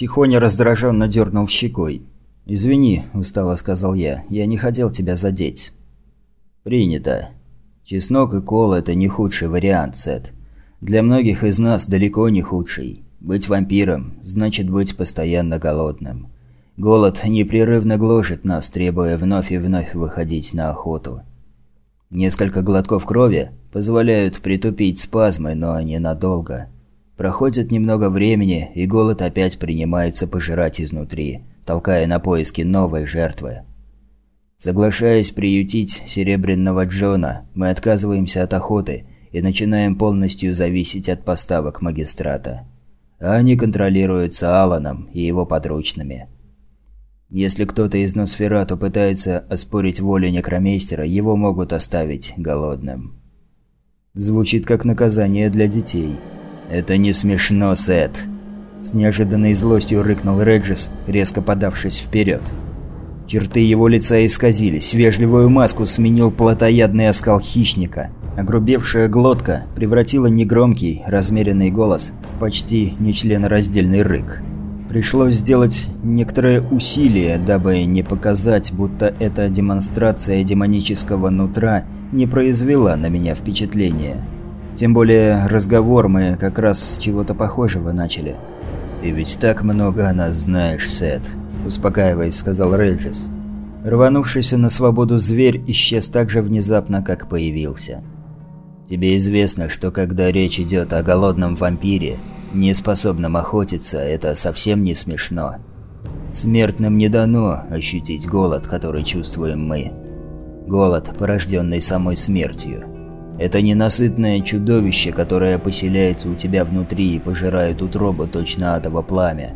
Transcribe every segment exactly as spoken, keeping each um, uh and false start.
Тихоня раздраженно дернул щекой. «Извини», – устало сказал я, – «я не хотел тебя задеть». «Принято. Чеснок и кол – это не худший вариант, Сет. Для многих из нас далеко не худший. Быть вампиром – значит быть постоянно голодным. Голод непрерывно гложет нас, требуя вновь и вновь выходить на охоту. Несколько глотков крови позволяют притупить спазмы, но ненадолго. Проходит немного времени, и голод опять принимается пожирать изнутри, толкая на поиски новой жертвы. Соглашаясь приютить Серебряного Джона, мы отказываемся от охоты и начинаем полностью зависеть от поставок магистрата. А они контролируются Аланом и его подручными. Если кто-то из Носферату пытается оспорить волю Некромейстера, его могут оставить голодным. Звучит как наказание для детей. «Это не смешно, Сет!» С неожиданной злостью рыкнул Реджис, резко подавшись вперед. Черты его лица исказились, вежливую маску сменил плотоядный оскал хищника. Огрубевшая глотка превратила негромкий, размеренный голос в почти нечленораздельный рык. Пришлось сделать некоторое усилие, дабы не показать, будто эта демонстрация демонического нутра не произвела на меня впечатления. Тем более разговор мы как раз с чего-то похожего начали. «Ты ведь так много о нас знаешь, Сет», – успокаиваясь, сказал Реджис. Рванувшийся на свободу зверь исчез так же внезапно, как появился. «Тебе известно, что когда речь идет о голодном вампире, не способном охотиться, это совсем не смешно. Смертным не дано ощутить голод, который чувствуем мы. Голод, порожденный самой смертью. Это ненасытное чудовище, которое поселяется у тебя внутри и пожирает утробу точно адово пламя.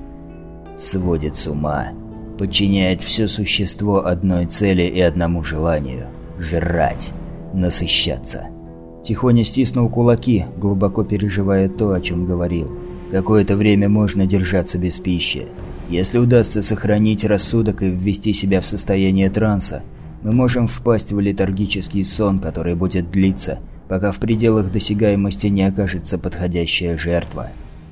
Сводит с ума. Подчиняет все существо одной цели и одному желанию – жрать, насыщаться». Тихоня стиснул кулаки, глубоко переживая то, о чем говорил. Какое-то время можно держаться без пищи. Если удастся сохранить рассудок и ввести себя в состояние транса, мы можем впасть в летаргический сон, который будет длиться, пока в пределах досягаемости не окажется подходящая жертва.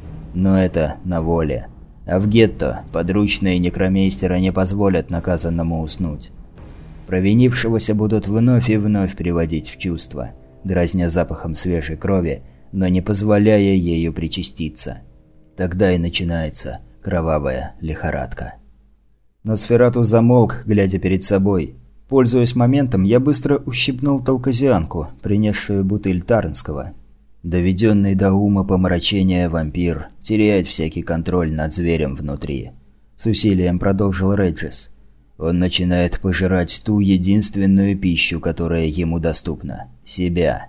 Но это на воле. А в гетто подручные Некромейстера не позволят наказанному уснуть. Провинившегося будут вновь и вновь приводить в чувство, дразня запахом свежей крови, но не позволяя ею причаститься. Тогда и начинается кровавая лихорадка. Носферату замолк, глядя перед собой. Пользуясь моментом, я быстро ущипнул толказианку, принесшую бутыль Тарнского. Доведенный до ума помрачения вампир теряет всякий контроль над зверем внутри. С усилием продолжил Реджис. Он начинает пожирать ту единственную пищу, которая ему доступна – себя.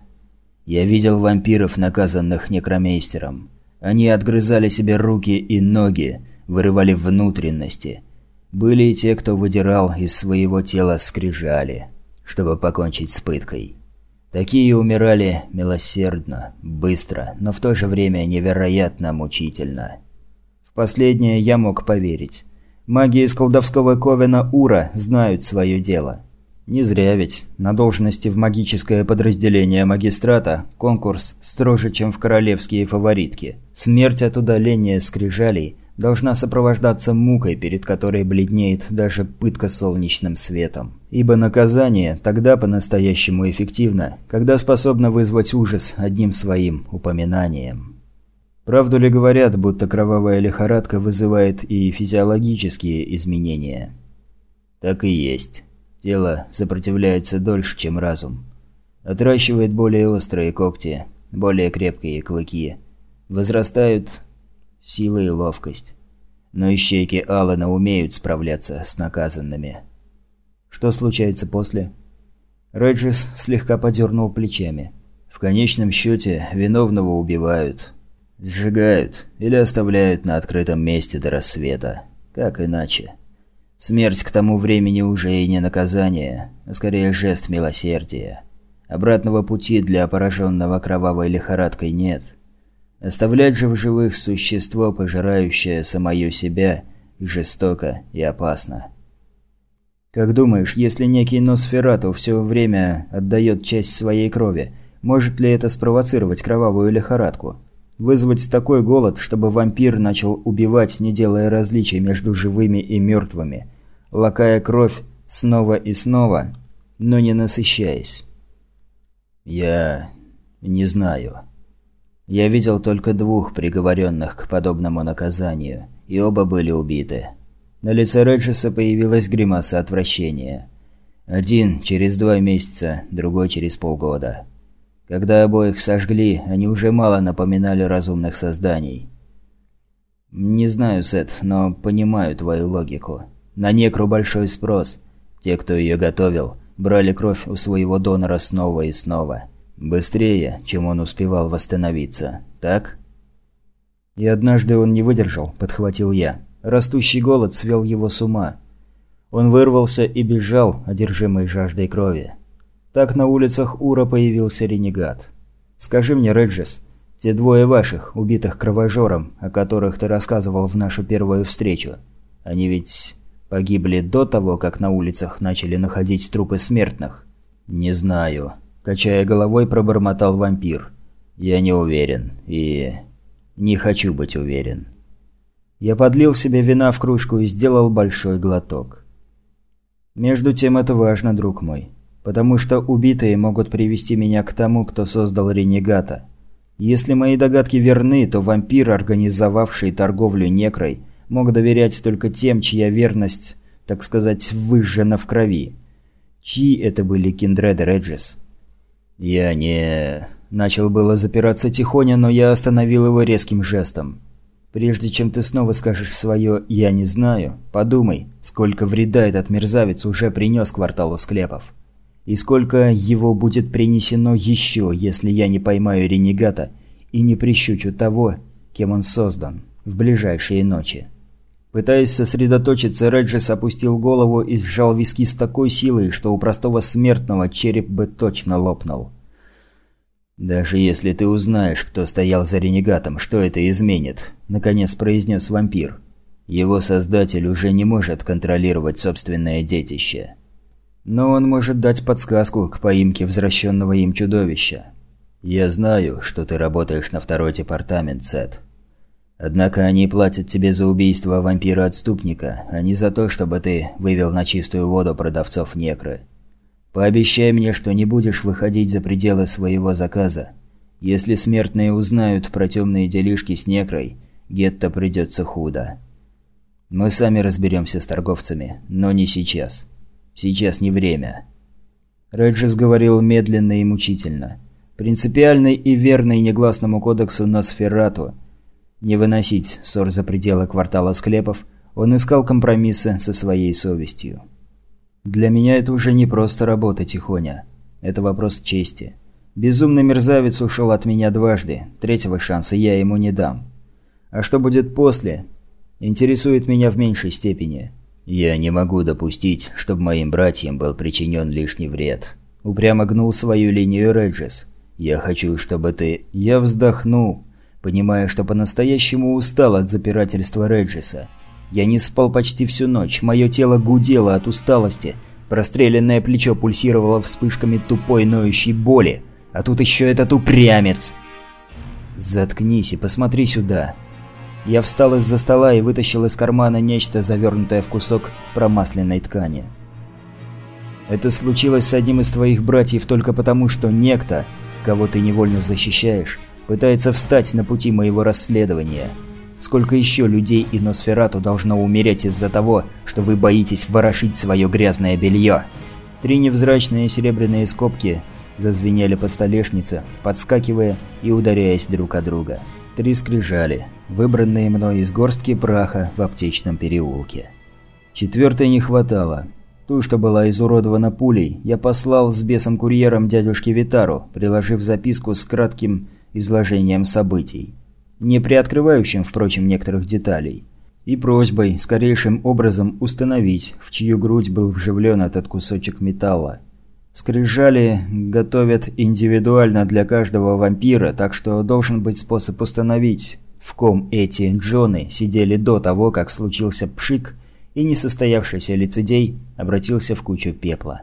Я видел вампиров, наказанных Некромейстером. Они отгрызали себе руки и ноги, вырывали внутренности. Были и те, кто выдирал из своего тела скрижали, чтобы покончить с пыткой. Такие умирали милосердно, быстро, но в то же время невероятно мучительно. В последнее я мог поверить. Маги из колдовского ковена Ура знают свое дело. Не зря ведь. На должности в магическое подразделение магистрата конкурс строже, чем в королевские фаворитки. Смерть от удаления скрижалей должна сопровождаться мукой, перед которой бледнеет даже пытка солнечным светом. Ибо наказание тогда по-настоящему эффективно, когда способно вызвать ужас одним своим упоминанием. Правду ли говорят, будто кровавая лихорадка вызывает и физиологические изменения? Так и есть. Тело сопротивляется дольше, чем разум. Отращивает более острые когти, более крепкие клыки. Возрастают сила и ловкость. Но ищейки Алана умеют справляться с наказанными. Что случается после? Реджис слегка подернул плечами. В конечном счете виновного убивают. Сжигают или оставляют на открытом месте до рассвета. Как иначе? Смерть к тому времени уже и не наказание, а скорее жест милосердия. Обратного пути для пораженного кровавой лихорадкой нет. Оставлять же в живых существо, пожирающее самое себя, жестоко и опасно. Как думаешь, если некий Носферату все время отдает часть своей крови, может ли это спровоцировать кровавую лихорадку? Вызвать такой голод, чтобы вампир начал убивать, не делая различий между живыми и мертвыми, лакая кровь снова и снова, но не насыщаясь. Я не знаю. Я видел только двух приговоренных к подобному наказанию, и оба были убиты. На лице Реджеса появилась гримаса отвращения. Один через два месяца, другой через полгода. Когда обоих сожгли, они уже мало напоминали разумных созданий. Не знаю, Сет, но понимаю твою логику. На некру большой спрос. Те, кто ее готовил, брали кровь у своего донора снова и снова. Быстрее, чем он успевал восстановиться. Так? И однажды он не выдержал, подхватил я. Растущий голод свел его с ума. Он вырвался и бежал, одержимый жаждой крови. Так на улицах Ура появился ренегат. Скажи мне, Реджес, те двое ваших, убитых кровожором, о которых ты рассказывал в нашу первую встречу, они ведь погибли до того, как на улицах начали находить трупы смертных? Не знаю. Качая головой, пробормотал вампир. Я не уверен. И не хочу быть уверен. Я подлил себе вина в кружку и сделал большой глоток. Между тем это важно, друг мой. Потому что убитые могут привести меня к тому, кто создал ренегата. Если мои догадки верны, то вампир, организовавший торговлю некрой, мог доверять только тем, чья верность, так сказать, выжжена в крови. Чьи это были Киндреды, Реджес? Я не... Начал было запираться Тихоня, но я остановил его резким жестом. Прежде чем ты снова скажешь свое «я не знаю», подумай, сколько вреда этот мерзавец уже принес кварталу склепов. И сколько его будет принесено еще, если я не поймаю ренегата и не прищучу того, кем он создан, в ближайшие ночи. Пытаясь сосредоточиться, Реджес опустил голову и сжал виски с такой силой, что у простого смертного череп бы точно лопнул. «Даже если ты узнаешь, кто стоял за ренегатом, что это изменит?» – наконец произнес вампир. «Его создатель уже не может контролировать собственное детище. Но он может дать подсказку к поимке возвращенного им чудовища. Я знаю, что ты работаешь на второй департамент, Сет. Однако они платят тебе за убийство вампира-отступника, а не за то, чтобы ты вывел на чистую воду продавцов некры. Пообещай мне, что не будешь выходить за пределы своего заказа. Если смертные узнают про темные делишки с некрой, гетто придется худо. Мы сами разберемся с торговцами, но не сейчас. Сейчас не время». Реджес говорил медленно и мучительно. Принципиальный и верный негласному кодексу Носферату. Не выносить ссор за пределы квартала склепов, он искал компромиссы со своей совестью. «Для меня это уже не просто работа, Тихоня. Это вопрос чести. Безумный мерзавец ушел от меня дважды, третьего шанса я ему не дам. А что будет после, интересует меня в меньшей степени. Я не могу допустить, чтобы моим братьям был причинен лишний вред». Упрямо гнул свою линию Реджес. «Я хочу, чтобы ты...» Я вздохнул, понимая, что по-настоящему устал от запирательства Реджеса. Я не спал почти всю ночь, мое тело гудело от усталости, простреленное плечо пульсировало вспышками тупой ноющей боли, а тут еще этот упрямец. «Заткнись и посмотри сюда». Я встал из-за стола и вытащил из кармана нечто, завернутое в кусок промасленной ткани. «Это случилось с одним из твоих братьев только потому, что некто, кого ты невольно защищаешь, пытается встать на пути моего расследования. Сколько еще людей и Носферату должно умереть из-за того, что вы боитесь ворошить свое грязное белье?» Три невзрачные серебряные скобки зазвенели по столешнице, подскакивая и ударяясь друг о друга. Три скрижали, выбранные мной из горстки праха в аптечном переулке. Четвертой не хватало. Ту, что была изуродована пулей, я послал с бесом-курьером дядюшке Витару, приложив записку с кратким изложением событий, не приоткрывающим, впрочем, некоторых деталей, и просьбой скорейшим образом установить, в чью грудь был вживлен этот кусочек металла. Скрижали готовят индивидуально для каждого вампира, так что должен быть способ установить, в ком эти Джоны сидели до того, как случился пшик, и несостоявшийся лицедей обратился в кучу пепла.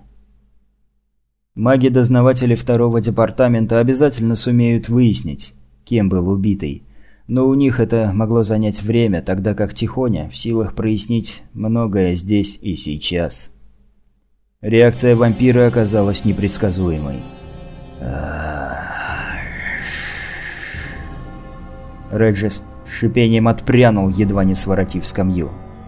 Маги-дознаватели второго департамента обязательно сумеют выяснить, кем был убитый, Но у них это могло занять время, тогда как Тихоня в силах прояснить многое здесь и сейчас. Реакция вампира оказалась непредсказуемой. Реджис с шипением отпрянул, едва не своротив скамью.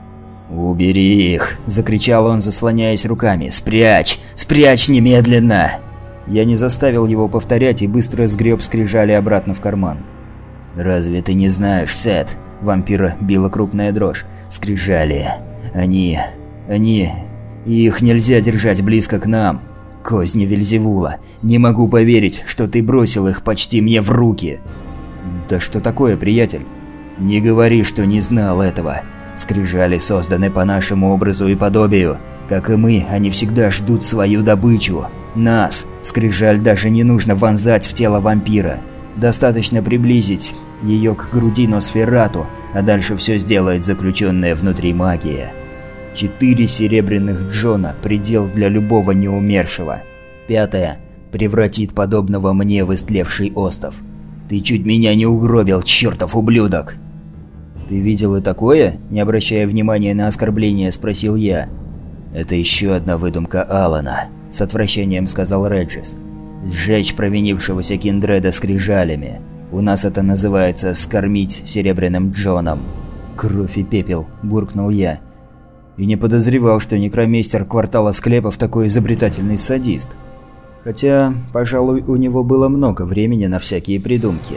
«Убери их!» – закричал он, заслоняясь руками. «Спрячь! Спрячь немедленно!» Я не заставил его повторять и быстро сгреб скрижали обратно в карман. «Разве ты не знаешь, Сет?» – вампира била крупная дрожь. «Скрижали. Они... они... их нельзя держать близко к нам. Козни Вельзевула. Не могу поверить, что ты бросил их почти мне в руки!» «Да что такое, приятель?» «Не говори, что не знал этого. Скрижали созданы по нашему образу и подобию. Как и мы, они всегда ждут свою добычу. Нас. Скрижаль даже не нужно вонзать в тело вампира. Достаточно приблизить ее к груди Носферату, а дальше все сделает заключенная внутри магия. Четыре серебряных Джона – предел для любого неумершего. Пятое – превратит подобного мне в истлевший остов. Ты чуть меня не угробил, чертов ублюдок!» «Ты видел и такое?» – не обращая внимания на оскорбление, спросил я. «Это еще одна выдумка Алана», – с отвращением сказал Реджис. «Сжечь провинившегося Киндреда скрижалями. У нас это называется «скормить серебряным Джоном». «Кровь и пепел», – буркнул я. И не подозревал, что некромейстер квартала склепов такой изобретательный садист. Хотя, пожалуй, у него было много времени на всякие придумки.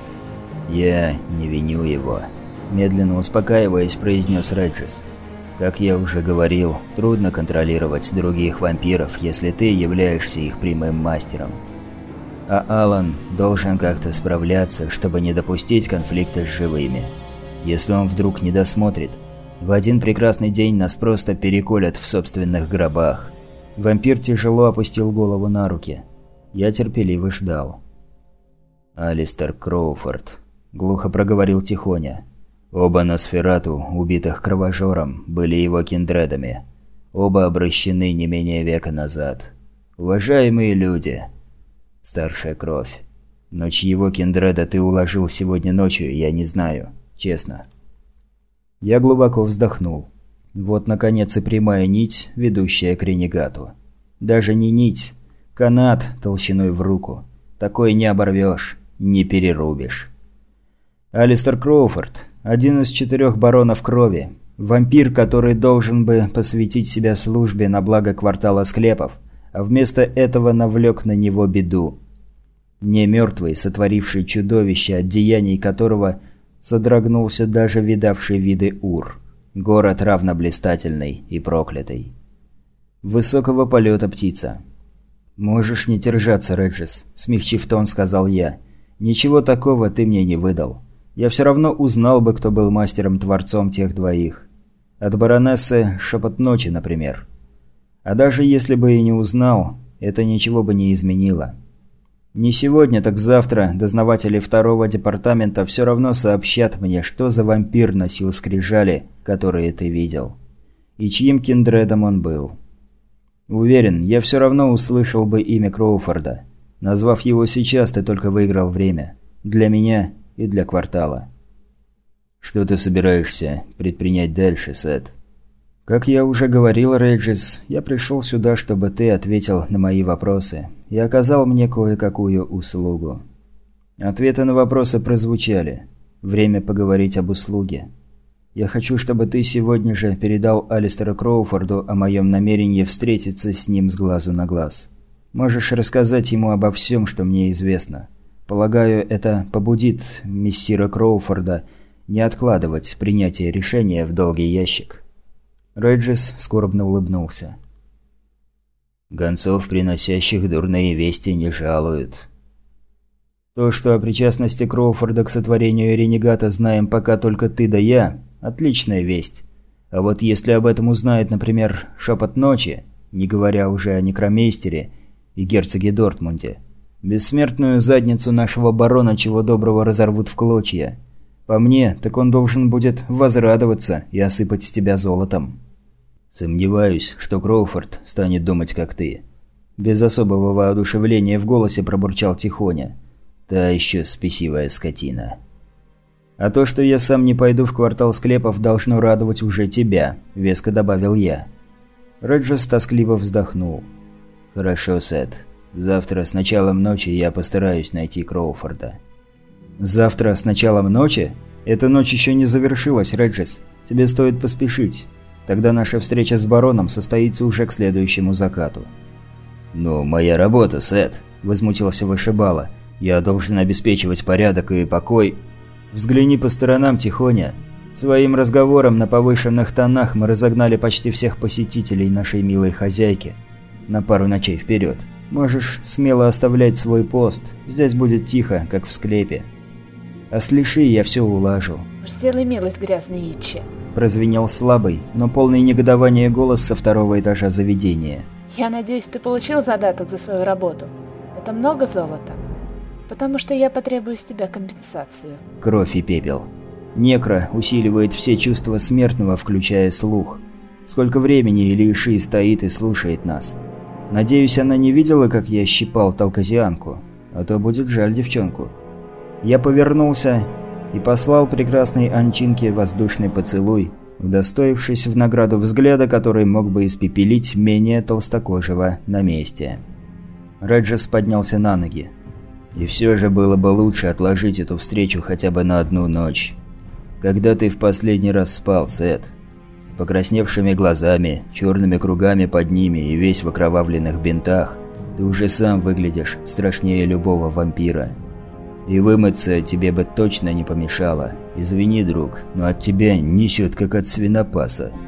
«Я не виню его», – медленно успокаиваясь, произнес Реджис. «Как я уже говорил, трудно контролировать других вампиров, если ты являешься их прямым мастером. А Алан должен как-то справляться, чтобы не допустить конфликта с живыми. Если он вдруг не досмотрит, в один прекрасный день нас просто переколят в собственных гробах». Вампир тяжело опустил голову на руки. Я терпеливо ждал. «Алистер Кроуфорд», – глухо проговорил Тихоня. «Оба Носферату, убитых кровожором, были его киндредами. Оба обращены не менее века назад. Уважаемые люди. Старшая кровь. Но чьего киндреда ты уложил сегодня ночью, я не знаю. Честно». Я глубоко вздохнул. Вот, наконец, и прямая нить, ведущая к ренегату. Даже не нить. Канат толщиной в руку. Такой не оборвешь, не перерубишь. Алистер Кроуфорд – один из четырех баронов крови. Вампир, который должен бы посвятить себя службе на благо квартала склепов, а вместо этого навлек на него беду. Не мертвый, сотворивший чудовище, от деяний которого содрогнулся даже видавший виды Ур. Город равноблистательный и проклятый. Высокого полета птица. «Можешь не держаться, Реджис», – смягчив тон, сказал я. «Ничего такого ты мне не выдал. Я все равно узнал бы, кто был мастером-творцом тех двоих. От баронессы Шепот Ночи, например. А даже если бы и не узнал, это ничего бы не изменило. Не сегодня, так завтра дознаватели второго департамента все равно сообщат мне, что за вампир носил скрижали, которые ты видел. И чьим киндредом он был. Уверен, я все равно услышал бы имя Кроуфорда. Назвав его сейчас, ты только выиграл время. Для меня и для квартала. Что ты собираешься предпринять дальше, Сет? Как я уже говорил, Реджис, я пришел сюда, чтобы ты ответил на мои вопросы и оказал мне кое-какую услугу. Ответы на вопросы прозвучали. Время поговорить об услуге. Я хочу, чтобы ты сегодня же передал Алистеру Кроуфорду о моем намерении встретиться с ним с глазу на глаз. Можешь рассказать ему обо всем, что мне известно. Полагаю, это побудит мессира Кроуфорда не откладывать принятие решения в долгий ящик». Реджис скорбно улыбнулся. «Гонцов, приносящих дурные вести, не жалуют. То, что о причастности Кроуфорда к сотворению ренегата знаем пока только ты да я, отличная весть. А вот если об этом узнает, например, Шепот Ночи, не говоря уже о некромейстере и герцоге Дортмунде, бессмертную задницу нашего барона чего доброго разорвут в клочья. По мне, так он должен будет возрадоваться и осыпать тебя золотом». «Сомневаюсь, что Кроуфорд станет думать, как ты». Без особого воодушевления в голосе пробурчал Тихоня. «Та еще спесивая скотина». «А то, что я сам не пойду в квартал склепов, должно радовать уже тебя», – веско добавил я. Реджес тоскливо вздохнул. «Хорошо, Сет. Завтра с началом ночи я постараюсь найти Кроуфорда». «Завтра с началом ночи? Эта ночь еще не завершилась, Реджес. Тебе стоит поспешить. Тогда наша встреча с бароном состоится уже к следующему закату». «Ну, моя работа, Сет», – возмутился вышибала. «Я должен обеспечивать порядок и покой». «Взгляни по сторонам, Тихоня. Своим разговором на повышенных тонах мы разогнали почти всех посетителей нашей милой хозяйки на пару ночей вперед. Можешь смело оставлять свой пост. Здесь будет тихо, как в склепе. А с Лиши я все улажу». «Уж сделай милость, грязный Ичи», – прозвенел слабый, но полный негодования голос со второго этажа заведения. «Я надеюсь, ты получил задаток за свою работу. Это много золота? Потому что я потребую с тебя компенсацию». Кровь и пепел. Некро усиливает все чувства смертного, включая слух. Сколько времени Лиши стоит и слушает нас. Надеюсь, она не видела, как я щипал талказианку, а то будет жаль девчонку. Я повернулся и послал прекрасной Анчинке воздушный поцелуй, удостоившись в награду взгляда, который мог бы испепелить менее толстокожего на месте. Реджес поднялся на ноги. «И все же было бы лучше отложить эту встречу хотя бы на одну ночь. Когда ты в последний раз спал, Сет? С покрасневшими глазами, черными кругами под ними и весь в окровавленных бинтах, ты уже сам выглядишь страшнее любого вампира. И вымыться тебе бы точно не помешало. Извини, друг, но от тебя несет как от свинопаса».